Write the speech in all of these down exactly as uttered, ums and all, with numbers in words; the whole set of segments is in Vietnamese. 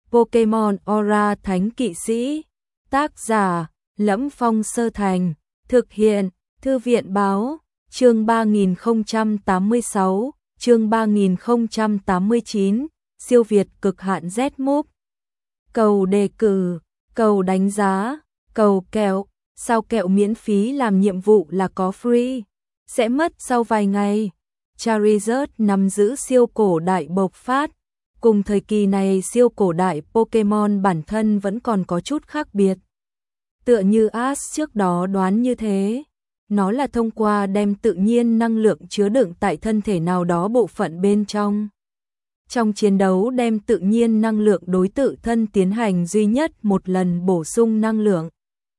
Pokemon Aura Thánh Kỵ Sĩ. Tác giả: Lẫm Phong Sơ Thành. Thực hiện: Thư viện báo. Chương ba nghìn không trăm tám mươi sáu, chương ba nghìn không trăm tám mươi chín, siêu việt cực hạn Z Move. Cầu đề cử, cầu đánh giá, cầu kẹo, sao kẹo miễn phí làm nhiệm vụ là có free, sẽ mất sau vài ngày. Charizard nắm giữ siêu cổ đại bộc phát. Cùng thời kỳ này siêu cổ đại Pokemon bản thân vẫn còn có chút khác biệt. Tựa như Ash trước đó đoán như thế. Nó là thông qua đem tự nhiên năng lượng chứa đựng tại thân thể nào đó bộ phận bên trong. Trong chiến đấu đem tự nhiên năng lượng đối tự thân tiến hành duy nhất một lần bổ sung năng lượng.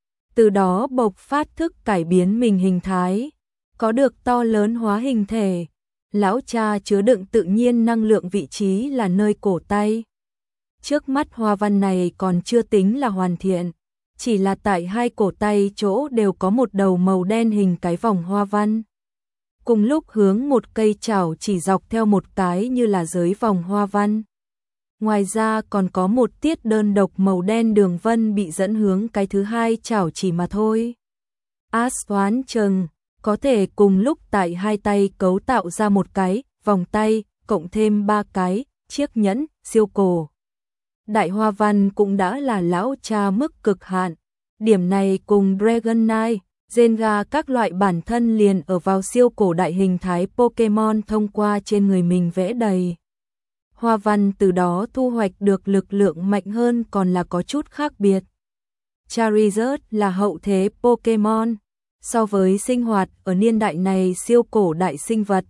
Từ đó bộc phát thức cải biến mình hình thái, có được to lớn hóa hình thể. Lão cha chứa đựng tự nhiên năng lượng vị trí là nơi cổ tay. Trước mắt hoa văn này còn chưa tính là hoàn thiện. Chỉ là tại hai cổ tay chỗ đều có một đầu màu đen hình cái vòng hoa văn. Cùng lúc hướng một cây chảo chỉ dọc theo một cái như là giới vòng hoa văn. Ngoài ra còn có một tiết đơn độc màu đen đường vân bị dẫn hướng cái thứ hai chảo chỉ mà thôi. Ash đoán chừng có thể cùng lúc tại hai tay cấu tạo ra một cái vòng tay, cộng thêm ba cái chiếc nhẫn siêu cổ đại hoa văn cũng đã là lão cha mức cực hạn. Điểm này cùng Dragonite, Zenga các loại bản thân liền ở vào siêu cổ đại hình thái Pokemon thông qua trên người mình vẽ đầy hoa văn, từ đó thu hoạch được lực lượng mạnh hơn còn là có chút khác biệt. Charizard là hậu thế Pokemon. So với sinh hoạt ở niên đại này siêu cổ đại sinh vật,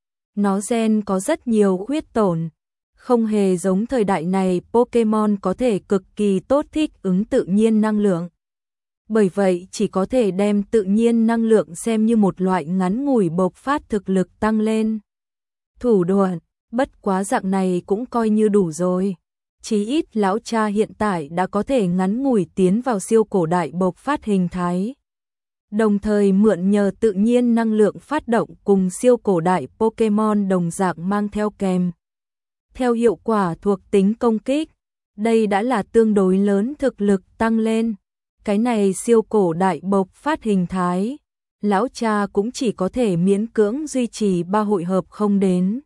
nó gen có rất nhiều khuyết tổn. Không hề giống thời đại này Pokemon có thể cực kỳ tốt thích ứng tự nhiên năng lượng. Bởi vậy chỉ có thể đem tự nhiên năng lượng xem như một loại ngắn ngủi bộc phát thực lực tăng lên. Thủ đoạn, bất quá dạng này cũng coi như đủ rồi. Chí ít lão cha hiện tại đã có thể ngắn ngủi tiến vào siêu cổ đại bộc phát hình thái. Đồng thời mượn nhờ tự nhiên năng lượng phát động cùng siêu cổ đại Pokemon đồng dạng mang theo kèm. Theo hiệu quả thuộc tính công kích, đây đã là tương đối lớn thực lực tăng lên. Cái này siêu cổ đại bộc phát hình thái, lão cha cũng chỉ có thể miễn cưỡng duy trì ba hội hợp không đến.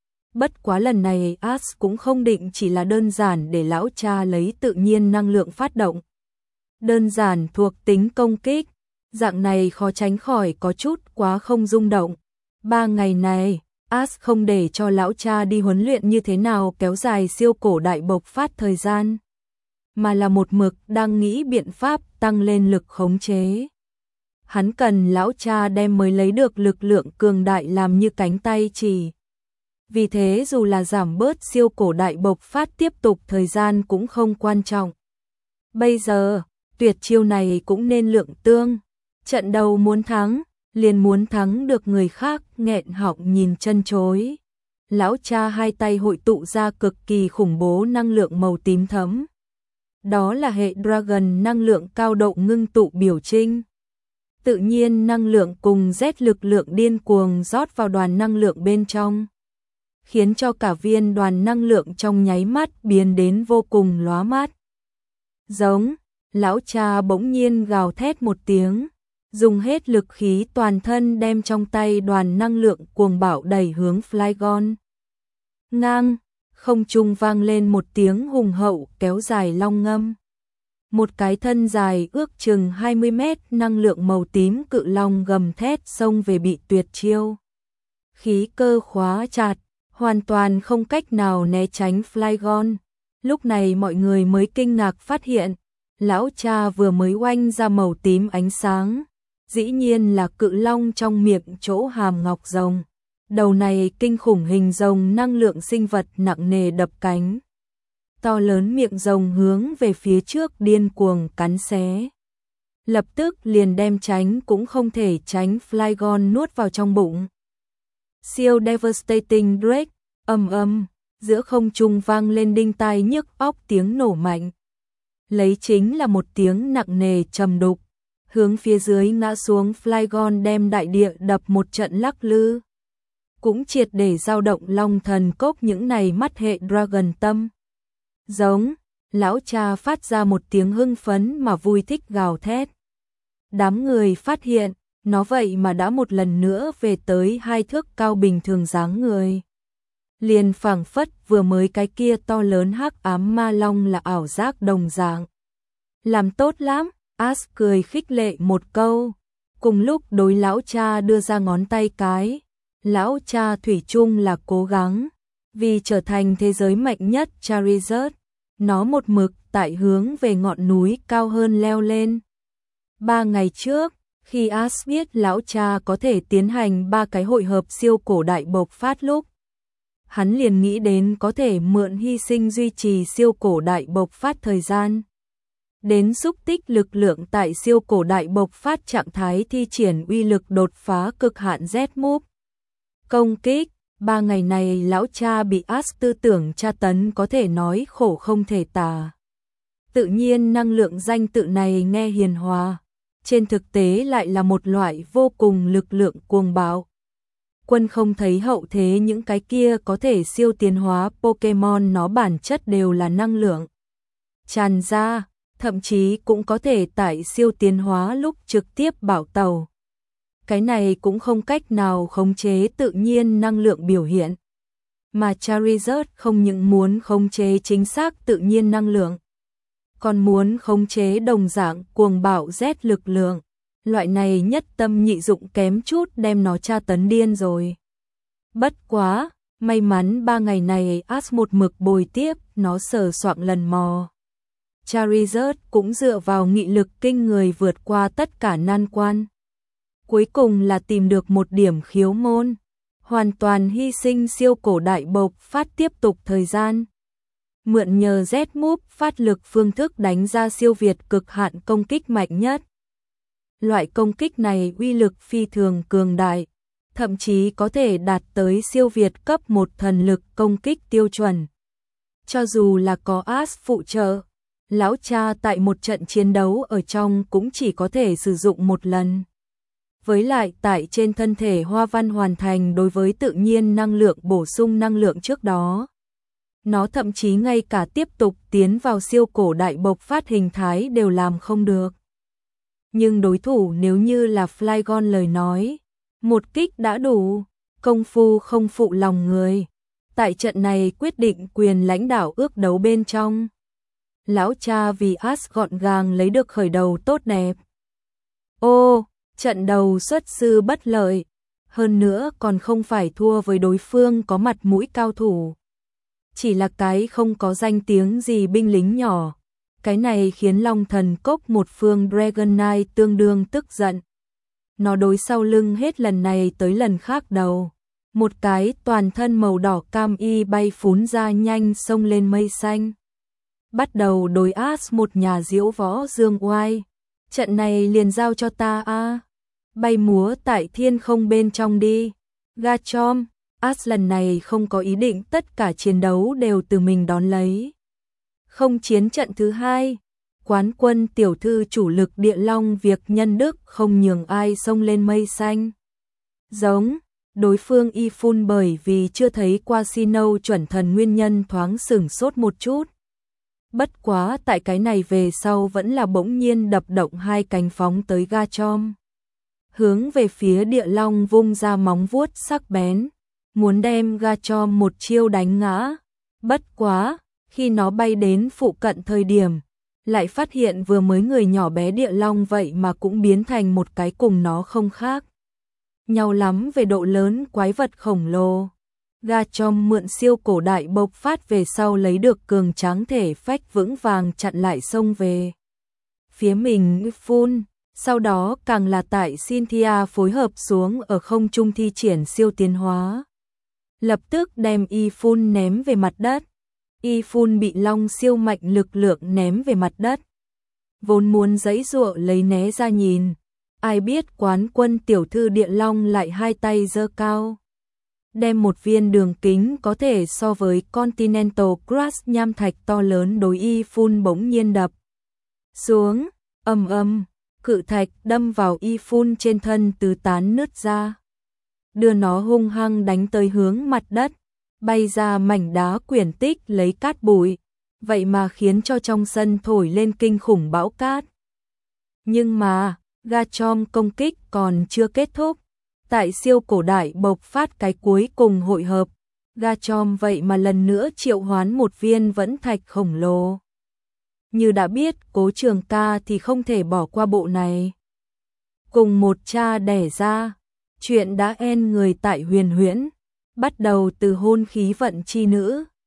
Bất quá lần này Ash cũng không định chỉ là đơn giản để lão cha lấy tự nhiên năng lượng phát động. Đơn giản thuộc tính công kích, dạng này khó tránh khỏi có chút quá không rung động. Ba ngày này, Ash không để cho lão cha đi huấn luyện như thế nào kéo dài siêu cổ đại bộc phát thời gian, mà là một mực đang nghĩ biện pháp tăng lên lực khống chế. Hắn cần lão cha đem mới lấy được lực lượng cường đại làm như cánh tay chỉ. Vì thế dù là giảm bớt siêu cổ đại bộc phát tiếp tục thời gian cũng không quan trọng. Bây giờ, tuyệt chiêu này cũng nên lượng tương. Trận đầu muốn thắng, liền muốn thắng được người khác nghẹn họng nhìn chân chối. Lão cha hai tay hội tụ ra cực kỳ khủng bố năng lượng màu tím thẫm. Đó là hệ Dragon năng lượng cao độ ngưng tụ biểu trinh. Tự nhiên năng lượng cùng Z lực lượng điên cuồng rót vào đoàn năng lượng bên trong, khiến cho cả viên đoàn năng lượng trong nháy mắt biến đến vô cùng lóa mắt. Giống, lão cha bỗng nhiên gào thét một tiếng, dùng hết lực khí toàn thân đem trong tay đoàn năng lượng cuồng bạo đẩy hướng Flygon. Ngang, không trung vang lên một tiếng hùng hậu kéo dài long ngâm. Một cái thân dài ước chừng hai mươi mét năng lượng màu tím cự long gầm thét xông về bị tuyệt chiêu. Khí cơ khóa chặt, hoàn toàn không cách nào né tránh Flygon. Lúc này mọi người mới kinh ngạc phát hiện, lão cha vừa mới oanh ra màu tím ánh sáng, dĩ nhiên là cự long trong miệng chỗ hàm ngọc rồng. Đầu này kinh khủng hình rồng năng lượng sinh vật nặng nề đập cánh. To lớn miệng rồng hướng về phía trước điên cuồng cắn xé. Lập tức liền đem tránh cũng không thể tránh Flygon nuốt vào trong bụng. Siêu Devastating Drake, ầm ầm, giữa không trung vang lên đinh tai nhức óc tiếng nổ mạnh. Lấy chính là một tiếng nặng nề trầm đục, hướng phía dưới ngã xuống Flygon đem đại địa đập một trận lắc lư. Cũng triệt để dao động long thần cốc những này mắt hệ Dragon tâm. Giống, Lão cha phát ra một tiếng hưng phấn mà vui thích gào thét. Đám người phát hiện, nó vậy mà đã một lần nữa về tới hai thước cao bình thường dáng người. Liền phảng phất vừa mới cái kia to lớn hắc ám ma long là ảo giác đồng dạng. Làm tốt lắm, Ash cười khích lệ một câu, cùng lúc đối lão cha đưa ra ngón tay cái. Lão cha thủy chung là cố gắng, vì trở thành thế giới mạnh nhất Charizard, nó một mực tại hướng về ngọn núi cao hơn leo lên. Ba ngày trước, khi Ash biết lão cha có thể tiến hành ba cái hội hợp siêu cổ đại bộc phát lúc, hắn liền nghĩ đến có thể mượn hy sinh duy trì siêu cổ đại bộc phát thời gian, đến xúc tích lực lượng tại siêu cổ đại bộc phát trạng thái thi triển uy lực đột phá cực hạn Z-Move. Công kích, ba ngày này lão cha bị Ash tư tưởng tra tấn có thể nói khổ không thể tả. Tự nhiên năng lượng danh tự này nghe hiền hòa, trên thực tế lại là một loại vô cùng lực lượng cuồng bạo. Quân không thấy hậu thế những cái kia có thể siêu tiến hóa Pokemon nó bản chất đều là năng lượng tràn ra, thậm chí cũng có thể tại siêu tiến hóa lúc trực tiếp bảo tàu. Cái này cũng không cách nào khống chế tự nhiên năng lượng biểu hiện. Mà Charizard không những muốn khống chế chính xác tự nhiên năng lượng, còn muốn khống chế đồng dạng cuồng bạo Z lực lượng. Loại này nhất tâm nhị dụng kém chút đem nó tra tấn điên rồi. Bất quá, may mắn ba ngày này Ash một mực bồi tiếp nó sờ soạng lần mò. Charizard cũng dựa vào nghị lực kinh người vượt qua tất cả nan quan. Cuối cùng là tìm được một điểm khiếu môn, hoàn toàn hy sinh siêu cổ đại bộc phát tiếp tục thời gian. Mượn nhờ Z-Move phát lực phương thức đánh ra siêu việt cực hạn công kích mạnh nhất. Loại công kích này uy lực phi thường cường đại, thậm chí có thể đạt tới siêu việt cấp một thần lực công kích tiêu chuẩn. Cho dù là có Ash phụ trợ, lão cha tại một trận chiến đấu ở trong cũng chỉ có thể sử dụng một lần. Với lại tại trên thân thể Hoa Văn hoàn thành đối với tự nhiên năng lượng bổ sung năng lượng trước đó, nó thậm chí ngay cả tiếp tục tiến vào siêu cổ đại bộc phát hình thái đều làm không được. Nhưng đối thủ nếu như là Flygon lời nói, một kích đã đủ, công phu không phụ lòng người. Tại trận này quyết định quyền lãnh đạo ước đấu bên trong, lão cha vì Ash gọn gàng lấy được khởi đầu tốt đẹp. Ô, trận đầu xuất sư bất lợi, hơn nữa còn không phải thua với đối phương có mặt mũi cao thủ. Chỉ là cái không có danh tiếng gì binh lính nhỏ. Cái này khiến Long Thần Cốc một phương Dragonite tương đương tức giận. Nó đối sau lưng hết lần này tới lần khác đầu. Một cái toàn thân màu đỏ cam y bay phún ra nhanh xông lên mây xanh. Bắt đầu đối Ash một nhà diễu võ dương oai. Trận này liền giao cho ta a, bay múa tại thiên không bên trong đi. Garchomp, Ash lần này không có ý định tất cả chiến đấu đều từ mình đón lấy. Không chiến trận thứ hai, quán quân tiểu thư chủ lực Địa Long việc nhân đức không nhường ai xông lên mây xanh. Giống, đối phương y phun bởi vì chưa thấy qua Sinnoh chuẩn thần nguyên nhân thoáng sửng sốt một chút. Bất quá tại cái này về sau vẫn là bỗng nhiên đập động hai cánh phóng tới Garchomp. Hướng về phía Địa Long vung ra móng vuốt sắc bén, muốn đem Garchomp một chiêu đánh ngã. Bất quá, khi nó bay đến phụ cận thời điểm, lại phát hiện vừa mới người nhỏ bé Địa Long vậy mà cũng biến thành một cái cùng nó không khác nhau lắm về độ lớn quái vật khổng lồ. Garchomp mượn siêu cổ đại bộc phát về sau lấy được cường tráng thể phách vững vàng chặn lại xông về phía mình phun, sau đó càng là tại Cynthia phối hợp xuống ở không trung thi triển siêu tiến hóa. Lập tức đem y phun ném về mặt đất. Y phun bị long siêu mạnh lực lượng ném về mặt đất. Vốn muốn giãy giụa lấy né ra nhìn, ai biết quán quân tiểu thư Địa Long lại hai tay giơ cao, đem một viên đường kính có thể so với Continental Crush nham thạch to lớn đối y phun bỗng nhiên đập xuống, ầm ầm, cự thạch đâm vào y phun trên thân tứ tán nứt ra, đưa nó hung hăng đánh tới hướng mặt đất, bay ra mảnh đá quyển tích lấy cát bụi. vậy mà khiến cho trong sân thổi lên kinh khủng bão cát. Nhưng mà, Garchomp công kích còn chưa kết thúc. Tại siêu cổ đại bộc phát cái cuối cùng hội hợp, Garchomp vậy mà lần nữa triệu hoán một viên vẫn thạch khổng lồ. Như đã biết Cố Trường Ca thì không thể bỏ qua bộ này. Cùng một cha đẻ ra, chuyện đã en người tại Huyền Huyễn, bắt đầu từ hôn khí vận chi nữ.